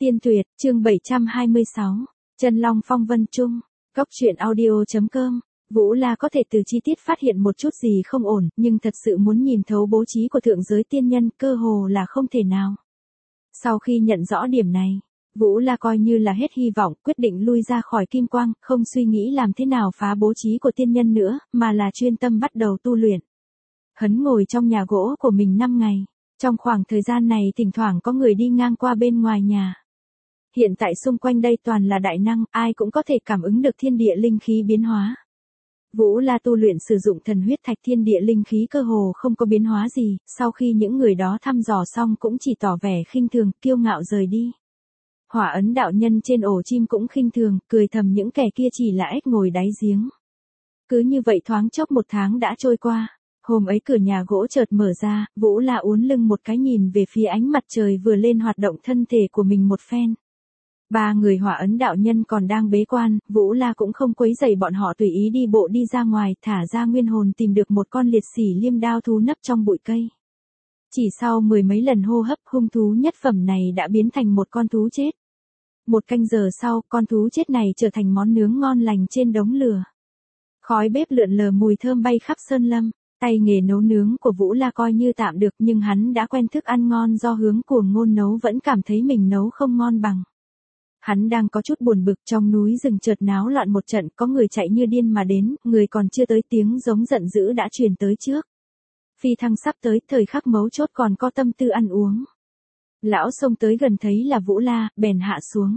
Tiên Tuyệt, chương 726, Chân Long Phong Vân Trung, Cốc truyện audio.com. Vũ La có thể từ chi tiết phát hiện một chút gì không ổn, nhưng thật sự muốn nhìn thấu bố trí của thượng giới tiên nhân cơ hồ là không thể nào. Sau khi nhận rõ điểm này, Vũ La coi như là hết hy vọng, quyết định lui ra khỏi kim quang, không suy nghĩ làm thế nào phá bố trí của tiên nhân nữa, mà là chuyên tâm bắt đầu tu luyện. Hắn ngồi trong nhà gỗ của mình 5 ngày. Trong khoảng thời gian này thỉnh thoảng có người đi ngang qua bên ngoài nhà. Hiện tại xung quanh đây toàn là đại năng, ai cũng có thể cảm ứng được thiên địa linh khí biến hóa. Vũ La tu luyện sử dụng thần huyết thạch, thiên địa linh khí cơ hồ không có biến hóa gì, sau khi những người đó thăm dò xong cũng chỉ tỏ vẻ khinh thường, kiêu ngạo rời đi. Hỏa ấn đạo nhân trên ổ chim cũng khinh thường, cười thầm những kẻ kia chỉ là ếch ngồi đáy giếng. Cứ như vậy thoáng chốc 1 tháng đã trôi qua. Hôm ấy cửa nhà gỗ chợt mở ra, Vũ La uốn lưng một cái nhìn về phía ánh mặt trời vừa lên hoạt động thân thể của mình một phen. 3 người hỏa ấn đạo nhân còn đang bế quan, Vũ La cũng không quấy rầy bọn họ, tùy ý đi bộ đi ra ngoài, thả ra nguyên hồn tìm được một con liệt sỉ liêm đao thú nấp trong bụi cây. Chỉ sau 10 mấy lần hô hấp, hung thú nhất phẩm này đã biến thành một con thú chết. 1 canh giờ sau, con thú chết này trở thành món nướng ngon lành trên đống lửa. Khói bếp lượn lờ, mùi thơm bay khắp sơn lâm. Tay nghề nấu nướng của Vũ La coi như tạm được, nhưng hắn đã quen thức ăn ngon do hướng cuồng ngôn nấu, vẫn cảm thấy mình nấu không ngon bằng. Hắn đang có chút buồn bực, trong núi rừng chợt náo loạn một trận, có người chạy như điên mà đến, người còn chưa tới tiếng giống giận dữ đã truyền tới trước. Phi thăng sắp tới, thời khắc mấu chốt còn có tâm tư ăn uống. Lão xông tới gần thấy là Vũ La, bèn hạ xuống.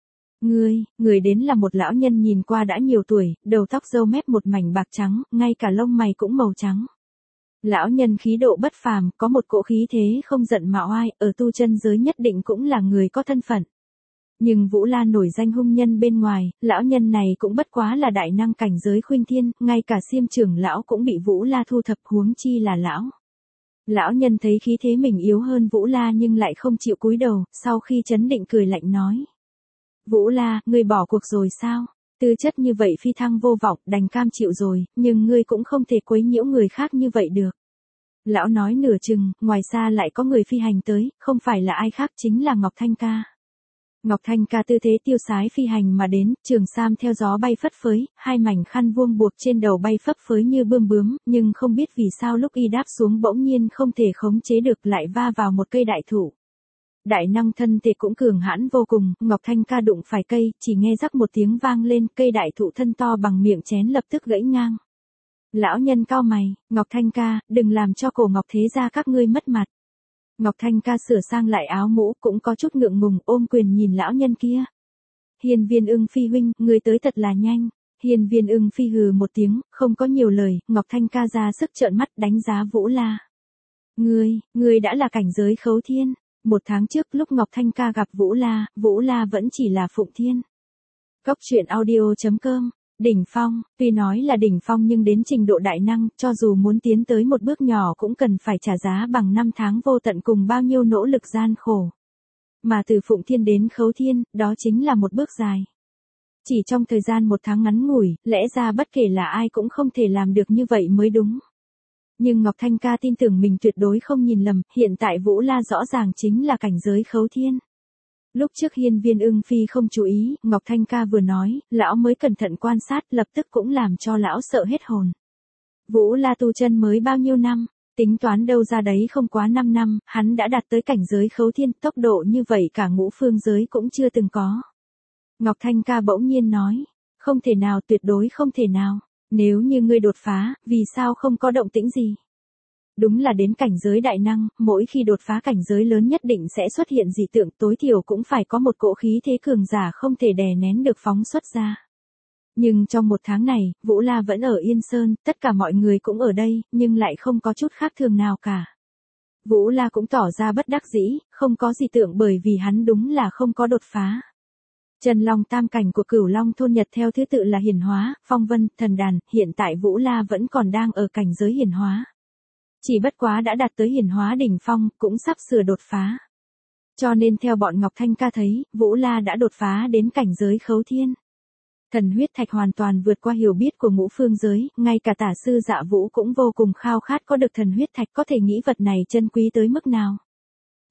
Người đến là một lão nhân nhìn qua đã nhiều tuổi, đầu tóc râu mép một mảnh bạc trắng, ngay cả lông mày cũng màu trắng. Lão nhân khí độ bất phàm, có một cỗ khí thế không giận mà oai, ở tu chân giới nhất định cũng là người có thân phận. Nhưng Vũ La nổi danh hung nhân bên ngoài, lão nhân này cũng bất quá là đại năng cảnh giới khuynh thiên, ngay cả Xiêm trưởng lão cũng bị Vũ La thu thập, huống chi là lão. Lão nhân thấy khí thế mình yếu hơn Vũ La nhưng lại không chịu cúi đầu, sau khi trấn định cười lạnh nói. Vũ La, ngươi bỏ cuộc rồi sao? Tư chất như vậy phi thăng vô vọng, đành cam chịu rồi, nhưng ngươi cũng không thể quấy nhiễu người khác như vậy được. Lão nói nửa chừng, ngoài xa lại có người phi hành tới, không phải là ai khác chính là Ngọc Thanh Ca. Ngọc Thanh Ca tư thế tiêu sái phi hành mà đến, trường sam theo gió bay phất phới, 2 mảnh khăn vuông buộc trên đầu bay phấp phới như bươm bướm, nhưng không biết vì sao lúc y đáp xuống bỗng nhiên không thể khống chế được, lại va vào một cây đại thụ. Đại năng thân thể cũng cường hãn vô cùng, Ngọc Thanh Ca đụng phải cây, chỉ nghe rắc một tiếng vang lên, cây đại thụ thân to bằng miệng chén lập tức gãy ngang. Lão nhân cau mày, Ngọc Thanh Ca, đừng làm cho cổ Ngọc thế gia các ngươi mất mặt. Ngọc Thanh Ca sửa sang lại áo mũ, cũng có chút ngượng ngùng, ôm quyền nhìn lão nhân kia. Hiên Viên Ưng Phi huynh, ngươi tới thật là nhanh. Hiên Viên Ưng Phi hừ một tiếng, không có nhiều lời, Ngọc Thanh Ca ra sức trợn mắt đánh giá Vũ La. Ngươi đã là cảnh giới khấu thiên. 1 tháng trước lúc Ngọc Thanh Ca gặp Vũ La vẫn chỉ là Phụng Thiên. Cốc truyện audio.com, đỉnh phong, tuy nói là đỉnh phong nhưng đến trình độ đại năng, cho dù muốn tiến tới một bước nhỏ cũng cần phải trả giá bằng 5 tháng vô tận cùng bao nhiêu nỗ lực gian khổ. Mà từ Phụng Thiên đến Khấu Thiên, đó chính là một bước dài. Chỉ trong thời gian 1 tháng ngắn ngủi, lẽ ra bất kể là ai cũng không thể làm được như vậy mới đúng. Nhưng Ngọc Thanh Ca tin tưởng mình tuyệt đối không nhìn lầm, hiện tại Vũ La rõ ràng chính là cảnh giới Khấu Thiên. Lúc trước Hiên Viên Ưng Phi không chú ý, Ngọc Thanh Ca vừa nói, lão mới cẩn thận quan sát, lập tức cũng làm cho lão sợ hết hồn. Vũ La tu chân mới bao nhiêu năm, tính toán đâu ra đấy không quá 5 năm, hắn đã đạt tới cảnh giới Khấu Thiên, tốc độ như vậy cả ngũ phương giới cũng chưa từng có. Ngọc Thanh Ca bỗng nhiên nói, không thể nào, tuyệt đối không thể nào. Nếu như ngươi đột phá, vì sao không có động tĩnh gì? Đúng là đến cảnh giới đại năng, mỗi khi đột phá cảnh giới lớn nhất định sẽ xuất hiện dị tượng, tối thiểu cũng phải có một cỗ khí thế cường giả không thể đè nén được phóng xuất ra. Nhưng trong 1 tháng này, Vũ La vẫn ở Yên Sơn, tất cả mọi người cũng ở đây, nhưng lại không có chút khác thường nào cả. Vũ La cũng tỏ ra bất đắc dĩ, không có dị tượng bởi vì hắn đúng là không có đột phá. Chân Long tam cảnh của Cửu Long thôn Nhật theo thứ tự là hiển hóa, phong vân, thần đàn, hiện tại Vũ La vẫn còn đang ở cảnh giới hiển hóa. Chỉ bất quá đã đạt tới hiển hóa đỉnh phong, cũng sắp sửa đột phá. Cho nên theo bọn Ngọc Thanh Ca thấy, Vũ La đã đột phá đến cảnh giới Khấu Thiên. Thần huyết thạch hoàn toàn vượt qua hiểu biết của ngũ phương giới, ngay cả tả sư Dạ Vũ cũng vô cùng khao khát có được thần huyết thạch, có thể nghĩ vật này chân quý tới mức nào.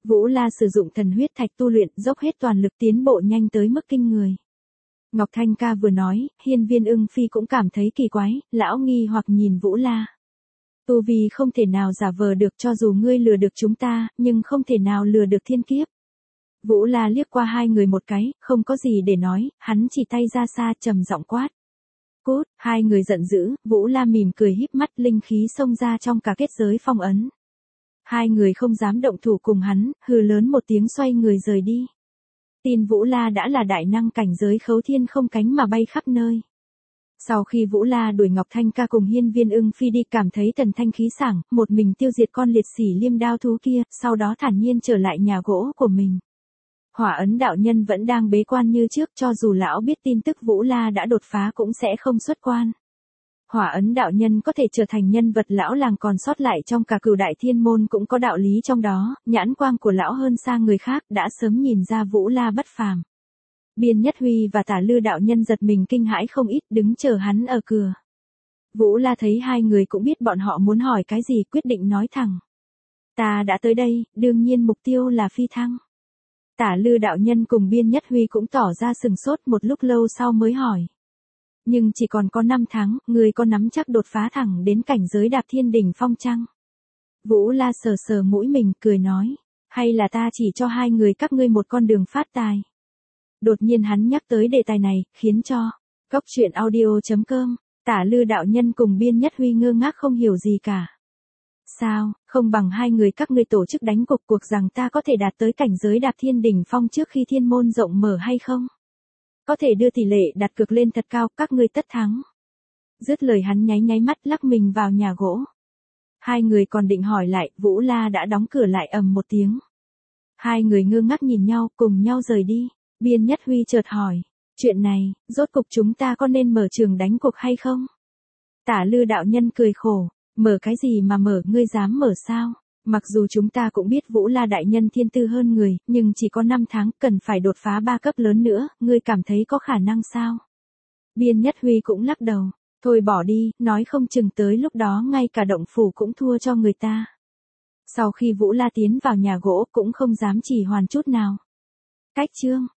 Vũ La sử dụng thần huyết thạch tu luyện, dốc hết toàn lực tiến bộ nhanh tới mức kinh người. Ngọc Thanh Ca vừa nói, Hiên Viên Ưng Phi cũng cảm thấy kỳ quái, lão nghi hoặc nhìn Vũ La. Tu vi không thể nào giả vờ được, cho dù ngươi lừa được chúng ta, nhưng không thể nào lừa được thiên kiếp. Vũ La liếc qua hai người một cái, không có gì để nói, hắn chỉ tay ra xa trầm giọng quát. Cút, hai người giận dữ, Vũ La mỉm cười híp mắt, linh khí xông ra trong cả kết giới phong ấn. Hai người không dám động thủ cùng hắn, hừ lớn một tiếng xoay người rời đi. Tin Vũ La đã là đại năng cảnh giới khấu thiên không cánh mà bay khắp nơi. Sau khi Vũ La đuổi Ngọc Thanh Ca cùng Hiên Viên Ưng Phi đi, cảm thấy thần thanh khí sảng, một mình tiêu diệt con liệt sỉ liêm đao thú kia, sau đó thản nhiên trở lại nhà gỗ của mình. Hỏa Ấn đạo nhân vẫn đang bế quan như trước, cho dù lão biết tin tức Vũ La đã đột phá cũng sẽ không xuất quan. Hỏa Ấn đạo nhân có thể trở thành nhân vật lão làng còn sót lại trong cả Cửu Đại Thiên Môn cũng có đạo lý trong đó, nhãn quang của lão hơn xa người khác, đã sớm nhìn ra Vũ La bất phàm. Biên Nhất Huy và Tả Lư đạo nhân giật mình kinh hãi không ít, đứng chờ hắn ở cửa. Vũ La thấy hai người cũng biết bọn họ muốn hỏi cái gì, quyết định nói thẳng. Ta đã tới đây, đương nhiên mục tiêu là phi thăng. Tả Lư đạo nhân cùng Biên Nhất Huy cũng tỏ ra sừng sốt, một lúc lâu sau mới hỏi. Nhưng chỉ còn có 5 tháng, người có nắm chắc đột phá thẳng đến cảnh giới Đạp Thiên đỉnh phong chăng? Vũ La sờ sờ mũi mình, cười nói. Hay là ta chỉ cho hai người các ngươi một con đường phát tài? Đột nhiên hắn nhắc tới đề tài này, khiến cho Cốc Truyện Audio.com, Tả Lư đạo nhân cùng Biên Nhất Huy ngơ ngác không hiểu gì cả. Sao, không bằng hai người các ngươi tổ chức đánh cuộc rằng ta có thể đạt tới cảnh giới Đạp Thiên đỉnh phong trước khi thiên môn rộng mở hay không? Có thể đưa tỷ lệ đặt cược lên thật cao, các ngươi tất thắng. Dứt lời hắn nháy mắt lắc mình vào nhà gỗ. Hai người còn định hỏi lại, Vũ La đã đóng cửa lại ầm một tiếng. Hai người ngơ ngác nhìn nhau, cùng nhau rời đi. Biên Nhất Huy chợt hỏi, chuyện này, rốt cục chúng ta có nên mở trường đánh cuộc hay không? Tả Lư đạo nhân cười khổ, mở cái gì mà mở, ngươi dám mở sao? Mặc dù chúng ta cũng biết Vũ La đại nhân thiên tư hơn người, nhưng chỉ có 5 tháng, cần phải đột phá 3 cấp lớn nữa, ngươi cảm thấy có khả năng sao? Biên Nhất Huy cũng lắc đầu, thôi bỏ đi, nói không chừng tới lúc đó ngay cả động phủ cũng thua cho người ta. Sau khi Vũ La tiến vào nhà gỗ cũng không dám chỉ hoàn chút nào. Cách chương